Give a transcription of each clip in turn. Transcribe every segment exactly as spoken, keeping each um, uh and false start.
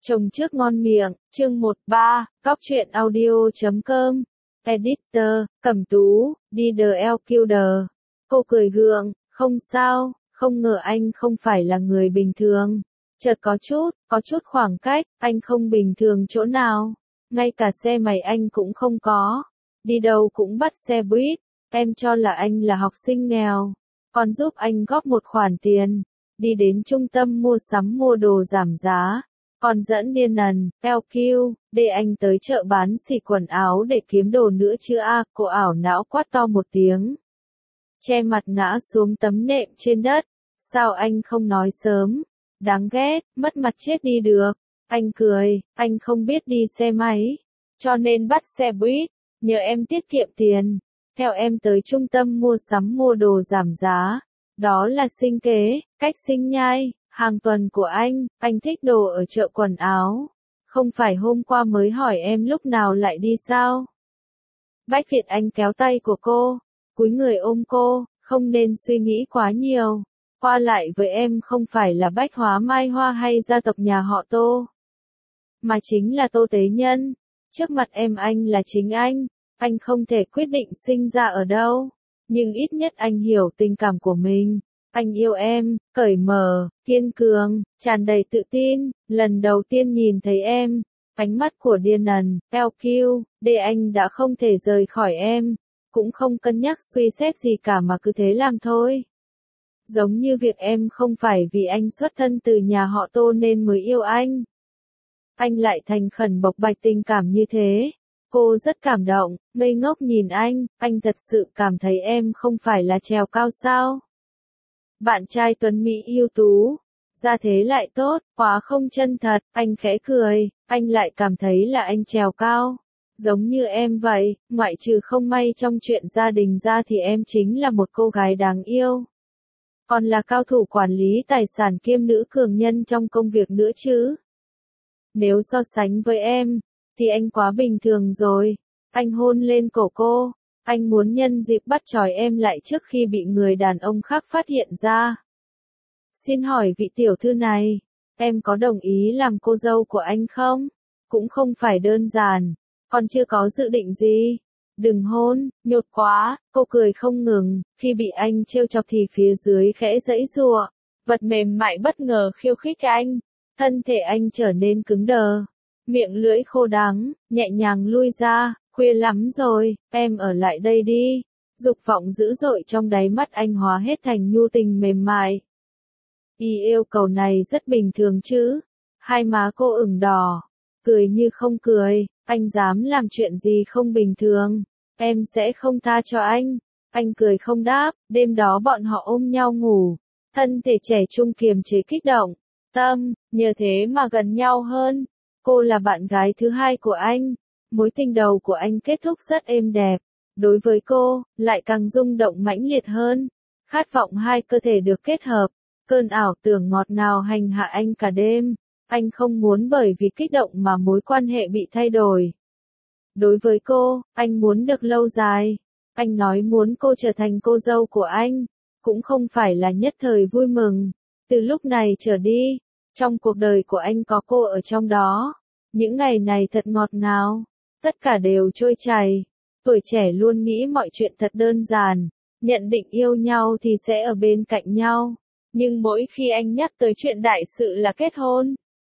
Chồng trước ngon miệng, chương một ba, cóc truyện audio chấm com, editor, Cẩm Tú, đi đờ eo kiu đờ. Cô cười gượng, không sao, không ngờ anh không phải là người bình thường. Chợt có chút, có chút khoảng cách, anh không bình thường chỗ nào. Ngay cả xe máy anh cũng không có. Đi đâu cũng bắt xe buýt, em cho là anh là học sinh nghèo. Còn giúp anh góp một khoản tiền, đi đến trung tâm mua sắm mua đồ giảm giá. Còn dẫn điên nần, eo kiu, để anh tới chợ bán xỉ quần áo để kiếm đồ nữa chứ a à, cô ảo não quát to một tiếng. Che mặt ngã xuống tấm nệm trên đất, sao anh không nói sớm, đáng ghét, mất mặt chết đi được. Anh cười, anh không biết đi xe máy, cho nên bắt xe buýt, nhờ em tiết kiệm tiền, theo em tới trung tâm mua sắm mua đồ giảm giá, đó là sinh kế, cách sinh nhai. Hàng tuần của anh, anh thích đồ ở chợ quần áo. Không phải hôm qua mới hỏi em lúc nào lại đi sao? Bách Việt Anh kéo tay của cô, cúi người ôm cô, không nên suy nghĩ quá nhiều. Qua lại với em không phải là Bách Hóa Mai Hoa hay gia tộc nhà họ Tô, mà chính là Tô Tế Nhân. Trước mặt em anh là chính anh, anh không thể quyết định sinh ra ở đâu, nhưng ít nhất anh hiểu tình cảm của mình. Anh yêu em, cởi mở, kiên cường, tràn đầy tự tin. Lần đầu tiên nhìn thấy em, ánh mắt của điên nần, eo kiu, để anh đã không thể rời khỏi em, cũng không cân nhắc suy xét gì cả mà cứ thế làm thôi. Giống như việc em không phải vì anh xuất thân từ nhà họ Tô nên mới yêu anh. Anh lại thành khẩn bộc bạch tình cảm như thế. Cô rất cảm động, ngây ngốc nhìn anh, anh thật sự cảm thấy em không phải là trèo cao sao? Bạn trai tuấn mỹ ưu tú, ra thế lại tốt, quá không chân thật, anh khẽ cười, anh lại cảm thấy là anh trèo cao. Giống như em vậy, ngoại trừ không may trong chuyện gia đình ra thì em chính là một cô gái đáng yêu. Còn là cao thủ quản lý tài sản kiêm nữ cường nhân trong công việc nữa chứ. Nếu so sánh với em, thì anh quá bình thường rồi. Anh hôn lên cổ cô. Anh muốn nhân dịp bắt trói em lại trước khi bị người đàn ông khác phát hiện ra. Xin hỏi vị tiểu thư này, em có đồng ý làm cô dâu của anh không? Cũng không phải đơn giản, còn chưa có dự định gì. Đừng hôn, nhột quá, cô cười không ngừng, khi bị anh trêu chọc thì phía dưới khẽ giãy giụa, vật mềm mại bất ngờ khiêu khích anh, thân thể anh trở nên cứng đờ, miệng lưỡi khô đắng, nhẹ nhàng lui ra. Khuya lắm rồi, em ở lại đây đi. Dục vọng dữ dội trong đáy mắt anh hóa hết thành nhu tình mềm mại. Y yêu cầu này rất bình thường chứ. Hai má cô ửng đỏ, cười như không cười. Anh dám làm chuyện gì không bình thường, em sẽ không tha cho anh. Anh cười không đáp. Đêm đó bọn họ ôm nhau ngủ, thân thể trẻ trung kiềm chế kích động, tâm, nhờ thế mà gần nhau hơn. Cô là bạn gái thứ hai của anh. Mối tình đầu của anh kết thúc rất êm đẹp, đối với cô, lại càng rung động mãnh liệt hơn. Khát vọng hai cơ thể được kết hợp, cơn ảo tưởng ngọt ngào hành hạ anh cả đêm. Anh không muốn bởi vì kích động mà mối quan hệ bị thay đổi. Đối với cô, anh muốn được lâu dài. Anh nói muốn cô trở thành cô dâu của anh, cũng không phải là nhất thời vui mừng. Từ lúc này trở đi, trong cuộc đời của anh có cô ở trong đó. Những ngày này thật ngọt ngào. Tất cả đều trôi chảy. Tuổi trẻ luôn nghĩ mọi chuyện thật đơn giản, nhận định yêu nhau thì sẽ ở bên cạnh nhau. Nhưng mỗi khi anh nhắc tới chuyện đại sự là kết hôn,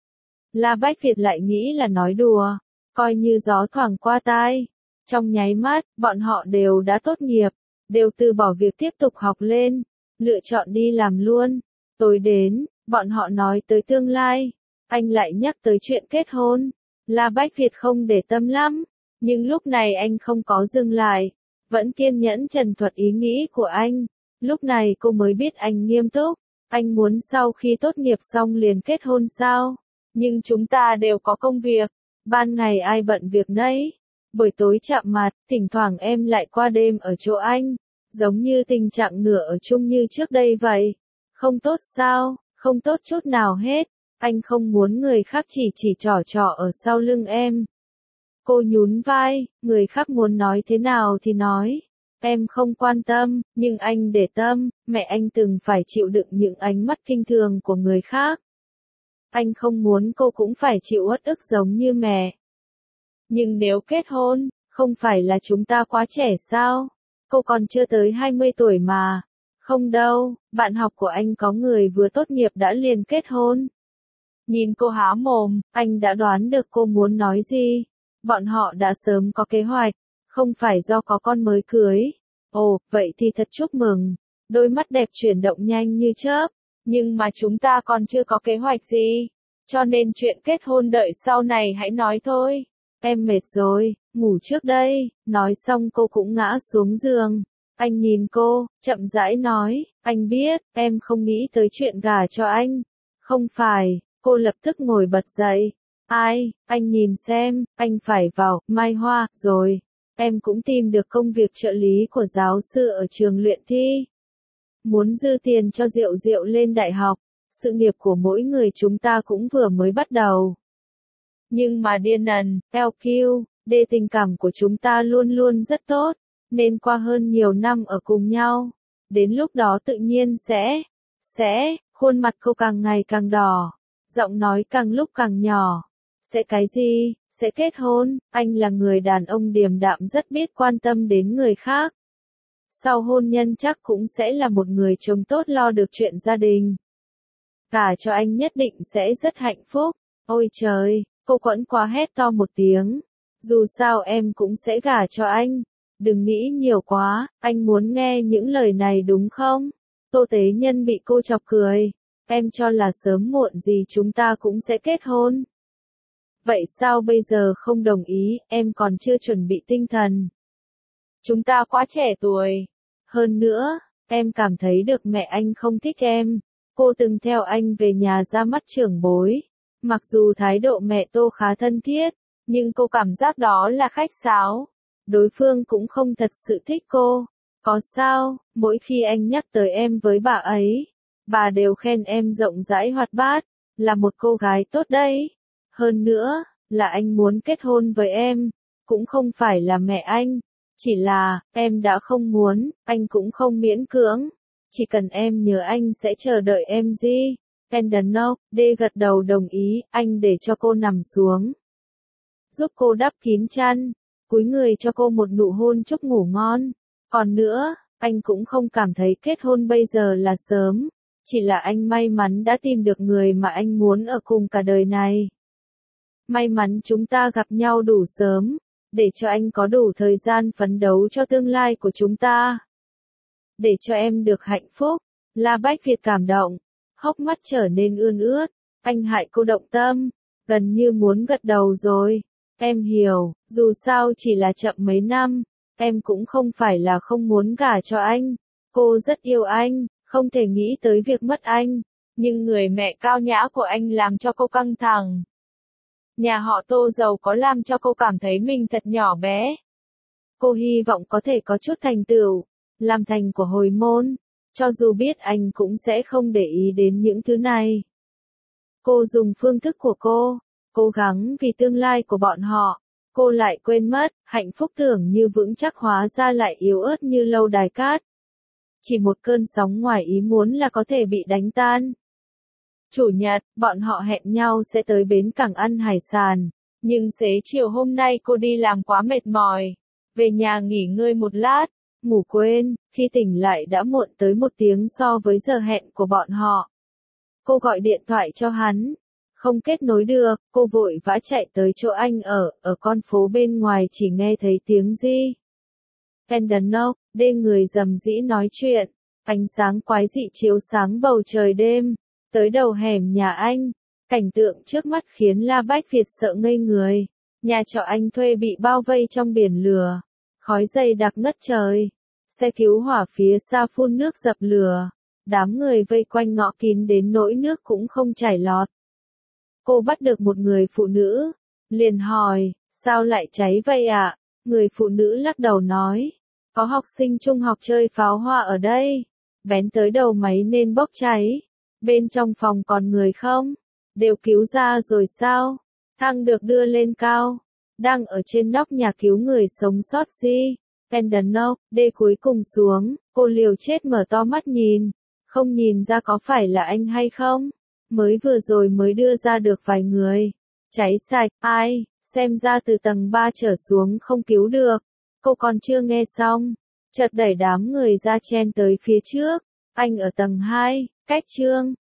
La Bách Việt lại nghĩ là nói đùa, coi như gió thoảng qua tai. Trong nháy mắt, bọn họ đều đã tốt nghiệp, đều từ bỏ việc tiếp tục học lên, lựa chọn đi làm luôn. Tối đến, bọn họ nói tới tương lai, anh lại nhắc tới chuyện kết hôn. La Bách Việt không để tâm lắm, nhưng lúc này anh không có dừng lại, vẫn kiên nhẫn trần thuật ý nghĩ của anh. Lúc này cô mới biết anh nghiêm túc, anh muốn sau khi tốt nghiệp xong liền kết hôn sao? Nhưng chúng ta đều có công việc, ban ngày ai bận việc nấy, buổi tối chạm mặt, thỉnh thoảng em lại qua đêm ở chỗ anh, giống như tình trạng nửa ở chung như trước đây vậy. Không tốt sao? Không tốt chút nào hết. Anh không muốn người khác chỉ chỉ trỏ trỏ ở sau lưng em. Cô nhún vai, người khác muốn nói thế nào thì nói. Em không quan tâm, nhưng anh để tâm, mẹ anh từng phải chịu đựng những ánh mắt kinh thường của người khác. Anh không muốn cô cũng phải chịu uất ức giống như mẹ. Nhưng nếu kết hôn, không phải là chúng ta quá trẻ sao? Cô còn chưa tới hai mươi tuổi mà. Không đâu, bạn học của anh có người vừa tốt nghiệp đã liền kết hôn. Nhìn cô há mồm, anh đã đoán được cô muốn nói gì. Bọn họ đã sớm có kế hoạch, không phải do có con mới cưới. Ồ, vậy thì thật chúc mừng. Đôi mắt đẹp chuyển động nhanh như chớp. Nhưng mà chúng ta còn chưa có kế hoạch gì. Cho nên chuyện kết hôn đợi sau này hãy nói thôi. Em mệt rồi, ngủ trước đây. Nói xong cô cũng ngã xuống giường. Anh nhìn cô, chậm rãi nói, anh biết, em không nghĩ tới chuyện gả cho anh. Không phải, cô lập tức ngồi bật dậy. Ai, anh nhìn xem, anh phải vào, Mai Hoa, rồi. Em cũng tìm được công việc trợ lý của giáo sư ở trường luyện thi. Muốn dư tiền cho Diệu Diệu lên đại học, sự nghiệp của mỗi người chúng ta cũng vừa mới bắt đầu. Nhưng mà điên ẩn, lờ quy, đê tình cảm của chúng ta luôn luôn rất tốt, nên qua hơn nhiều năm ở cùng nhau. Đến lúc đó tự nhiên sẽ, sẽ, khuôn mặt cô càng ngày càng đỏ, giọng nói càng lúc càng nhỏ. Sẽ cái gì? Sẽ kết hôn, anh là người đàn ông điềm đạm rất biết quan tâm đến người khác. Sau hôn nhân chắc cũng sẽ là một người chồng tốt lo được chuyện gia đình. Gả cho anh nhất định sẽ rất hạnh phúc. Ôi trời, cô Quẫn quá hét to một tiếng. Dù sao em cũng sẽ gả cho anh. Đừng nghĩ nhiều quá, anh muốn nghe những lời này đúng không? Tô Tế Nhân bị cô chọc cười. Em cho là sớm muộn gì chúng ta cũng sẽ kết hôn. Vậy sao bây giờ không đồng ý, em còn chưa chuẩn bị tinh thần. Chúng ta quá trẻ tuổi. Hơn nữa, em cảm thấy được mẹ anh không thích em. Cô từng theo anh về nhà ra mắt trưởng bối. Mặc dù thái độ mẹ Tô khá thân thiết, nhưng cô cảm giác đó là khách sáo. Đối phương cũng không thật sự thích cô. Có sao, mỗi khi anh nhắc tới em với bà ấy, bà đều khen em rộng rãi hoạt bát, là một cô gái tốt đấy. Hơn nữa, là anh muốn kết hôn với em, cũng không phải là mẹ anh. Chỉ là, em đã không muốn, anh cũng không miễn cưỡng. Chỉ cần em nhớ anh sẽ chờ đợi em gì. Endanoc, đê gật đầu đồng ý, anh để cho cô nằm xuống. Giúp cô đắp kín chăn, cúi người cho cô một nụ hôn chúc ngủ ngon. Còn nữa, anh cũng không cảm thấy kết hôn bây giờ là sớm. Chỉ là anh may mắn đã tìm được người mà anh muốn ở cùng cả đời này. May mắn chúng ta gặp nhau đủ sớm, để cho anh có đủ thời gian phấn đấu cho tương lai của chúng ta. Để cho em được hạnh phúc. La Bách Việt cảm động, hốc mắt trở nên ươn ướt, anh hại cô động tâm, gần như muốn gật đầu rồi. Em hiểu, dù sao chỉ là chậm mấy năm, em cũng không phải là không muốn gả cho anh. Cô rất yêu anh, không thể nghĩ tới việc mất anh, nhưng người mẹ cao nhã của anh làm cho cô căng thẳng. Nhà họ Tô giàu có làm cho cô cảm thấy mình thật nhỏ bé. Cô hy vọng có thể có chút thành tựu, làm thành của hồi môn, cho dù biết anh cũng sẽ không để ý đến những thứ này. Cô dùng phương thức của cô, cố gắng vì tương lai của bọn họ, cô lại quên mất, hạnh phúc tưởng như vững chắc hóa ra lại yếu ớt như lâu đài cát. Chỉ một cơn sóng ngoài ý muốn là có thể bị đánh tan. Chủ nhật, bọn họ hẹn nhau sẽ tới bến cảng ăn hải sản, nhưng xế chiều hôm nay cô đi làm quá mệt mỏi. Về nhà nghỉ ngơi một lát, ngủ quên, khi tỉnh lại đã muộn tới một tiếng so với giờ hẹn của bọn họ. Cô gọi điện thoại cho hắn, không kết nối được, cô vội vã chạy tới chỗ anh ở, ở con phố bên ngoài chỉ nghe thấy tiếng gì. Endanoc, đê người rầm rĩ nói chuyện, ánh sáng quái dị chiếu sáng bầu trời đêm, tới đầu hẻm nhà anh, cảnh tượng trước mắt khiến La Bách Việt sợ ngây người. Nhà trọ anh thuê bị bao vây trong biển lửa, khói dày đặc ngất trời, xe cứu hỏa phía xa phun nước dập lửa, đám người vây quanh ngõ kín đến nỗi nước cũng không chảy lọt. Cô bắt được một người phụ nữ, liền hỏi, sao lại cháy vậy ạ? Người phụ nữ lắc đầu nói, có học sinh trung học chơi pháo hoa ở đây, bén tới đầu máy nên bốc cháy. Bên trong phòng còn người không? Đều cứu ra rồi sao? Thang được đưa lên cao, đang ở trên nóc nhà cứu người sống sót gì? Endanoc, đê cuối cùng xuống, cô liều chết mở to mắt nhìn, không nhìn ra có phải là anh hay không? mới vừa rồi mới đưa ra được vài người. Cháy sạch, ai, xem ra từ tầng ba trở xuống không cứu được. Cô còn chưa nghe xong, chợt đẩy đám người ra chen tới phía trước. Anh ở tầng hai, cách Trương